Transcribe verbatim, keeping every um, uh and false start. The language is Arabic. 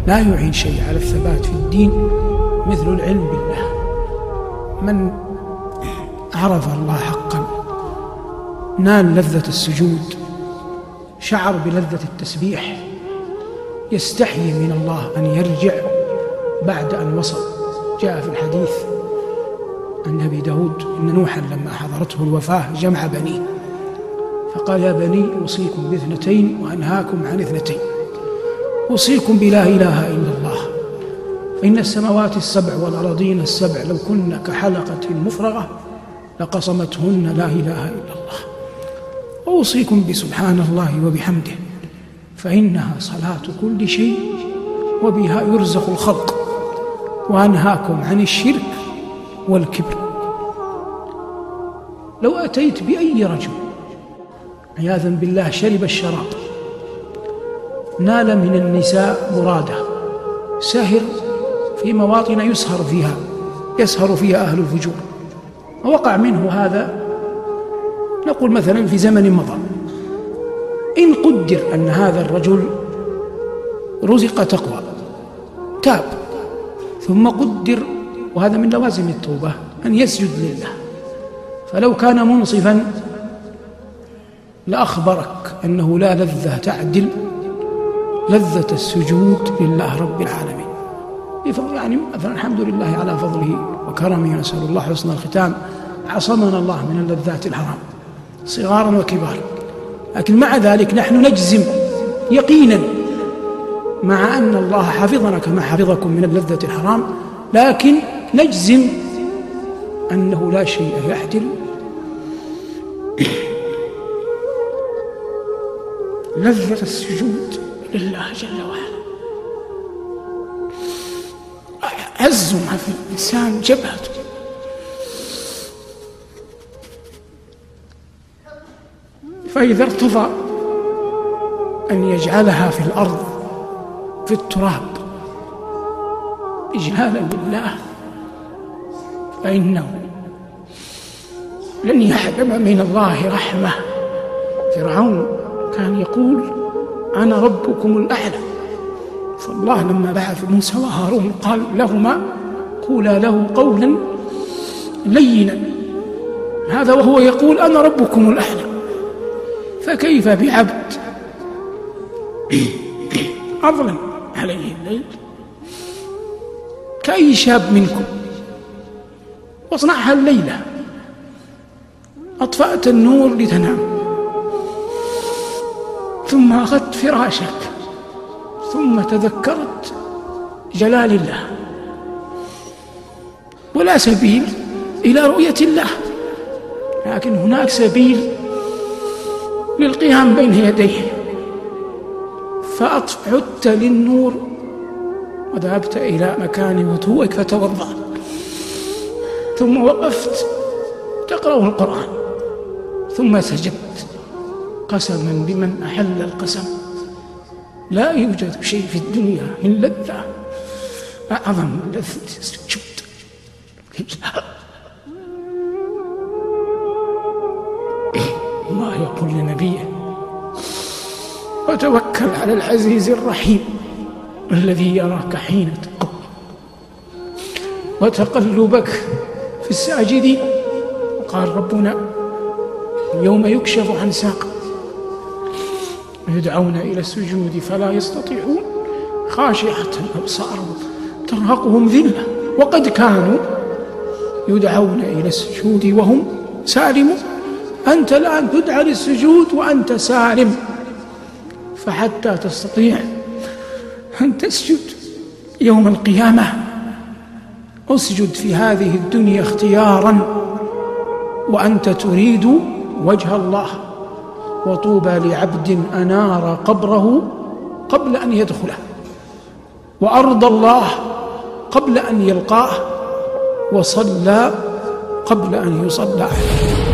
لا يعين شيء على الثبات في الدين مثل العلم بالله. من عرف الله حقا نال لذة السجود، شعر بلذة التسبيح، يستحيي من الله أن يرجع بعد أن وصل. جاء في الحديث عن أبي داود إن نوحا لما حضرته الوفاة جمع بنيه فقال: يا بني أوصيكم باثنتين وأنهاكم عن اثنتين، أوصيكم بلا إله إلا الله، فإن السماوات السبع والأراضين السبع لو كن كحلقة مفرغة لقصمتهن لا إله إلا الله، وأوصيكم بسبحان الله وبحمده، فإنها صلاة كل شيء وبها يرزق الخلق، وأنهاكم عن الشرك والكبر. لو أتيت بأي رجل عياذا بالله شرب الشراب، نال من النساء مراده، سهر في مواطن يسهر فيها يسهر فيها أهل الفجور، ووقع منه هذا نقول مثلا في زمن مضى، إن قدر أن هذا الرجل رزق تقوى تاب، ثم قدر، وهذا من لوازم التوبة، أن يسجد لله، فلو كان منصفا لأخبرك أنه لا لذة تعدل لذة السجود لله رب العالمين. يعني مثلا الحمد لله على فضله وكرمه، نسأل الله حسن الختام، عصمنا الله من اللذات الحرام صغارا وكبارا، لكن مع ذلك نحن نجزم يقينا مع أن الله حفظنا كما حفظكم من اللذة الحرام، لكن نجزم أنه لا شيء يعدل لذة السجود لله جل وعلا. عز ما في الإنسان جبهته، فإذا ارتضى أن يجعلها في الأرض في التراب إجلالا لله فإنه لن يحجب من الله رحمة. فرعون كان يقول: أنا ربكم الأعلى، فالله لما بعث موسى وهارون قال لهما: قولا له قولا لينا، هذا وهو يقول أنا ربكم الأعلى. فكيف بعبد أظلم عليه الليل كأي شاب منكم، واصنعها الليلة، أطفأت النور لتنام، ثم أخذت فراشك، ثم تذكرت جلال الله، ولا سبيل إلى رؤية الله، لكن هناك سبيل للقيام بين يديه، فعدت للنور وذهبت إلى مكان وضوءك فتوضأ، ثم وقفت تقرأ القرآن، ثم سجدت قسما بمن أحل القسم لا يوجد شيء في الدنيا من لذة أعظم من لذة السجود. الله يقول لنبيه: وتوكل على العزيز الرحيم الذي يراك حين تقوم وتقلبك في الساجدين. قال ربنا: يوم يكشف عن ساق يدعون إلى السجود فلا يستطيعون خاشعة أبصارهم ترهقهم ذلة وقد كانوا يدعون إلى السجود وهم سالمون. أنت الآن تدعى للسجود وأنت سالم، فحتى تستطيع أن تسجد يوم القيامة اسجد في هذه الدنيا اختيارا وأنت تريد وجه الله. وطوبى لعبد أنار قبره قبل أن يدخله، وأرضى الله قبل أن يلقاه، وصلى قبل أن يصلى عليه.